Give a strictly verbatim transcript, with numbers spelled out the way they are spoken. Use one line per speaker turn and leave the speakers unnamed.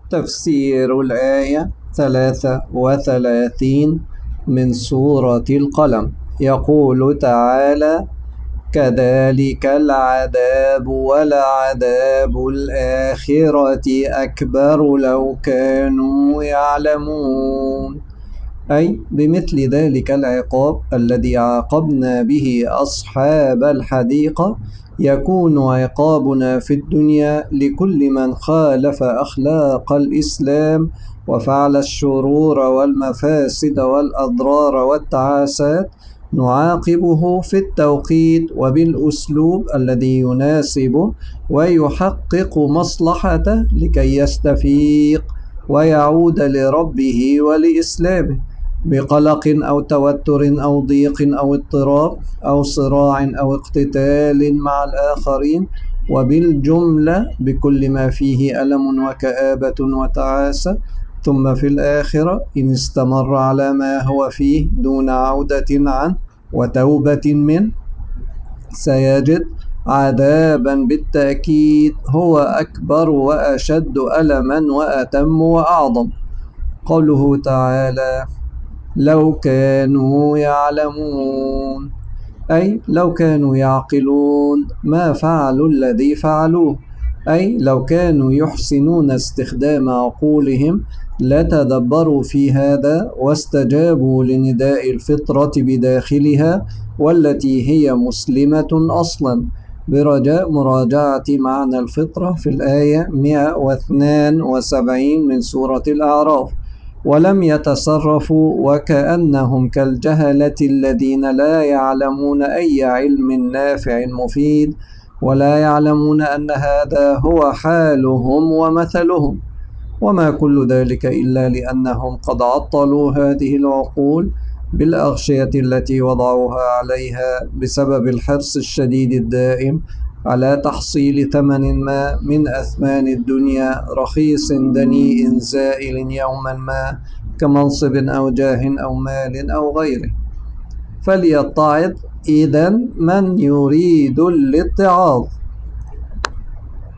تفسير الآية ثلاثة وثلاثين من سورة القلم. يقول تعالى: كذلك العذاب ولعذاب الآخرة أكبر لو كانوا يعلمون. أي بمثل ذلك العقاب الذي عاقبنا به أصحاب الحديقة يكون عقابنا في الدنيا لكل من خالف أخلاق الإسلام وفعل الشرور والمفاسد والأضرار والتعاسات. نعاقبه في التوقيت وبالأسلوب الذي يناسبه ويحقق مصلحته لكي يستفيق ويعود لربه ولإسلامه، بقلق أو توتر أو ضيق أو اضطراب أو صراع أو اقتتال مع الآخرين، وبالجملة بكل ما فيه ألم وكآبة وتعاسة. ثم في الآخرة إن استمر على ما هو فيه دون عودة عنه وتوبة منه سيجد عذابا بالتأكيد هو أكبر وأشد ألما وأتم وأعظم. قوله تعالى: لو كانوا يعلمون، أي لو كانوا يعقلون ما فعلوا الذي فعلوه، أي لو كانوا يحسنون استخدام عقولهم لتدبروا في هذا واستجابوا لنداء الفطرة بداخلها والتي هي مسلمة أصلا، برجاء مراجعة معنى الفطرة في الآية مئة واثنين وسبعين من سورة الأعراف. ولم يتصرفوا وكأنهم كالجهلة الذين لا يعلمون أي علم نافع مفيد، ولا يعلمون أن هذا هو حالهم ومثلهم، وما كل ذلك إلا لأنهم قد عطلوا هذه العقول بالأغشية التي وضعوها عليها بسبب الحرص الشديد الدائم على تحصيل ثمن ما من أثمان الدنيا رخيص دنيء زائل يوما ما، كمنصب أو جاه أو مال أو غيره. فليتعظ إذن من يريد الاتعاظ.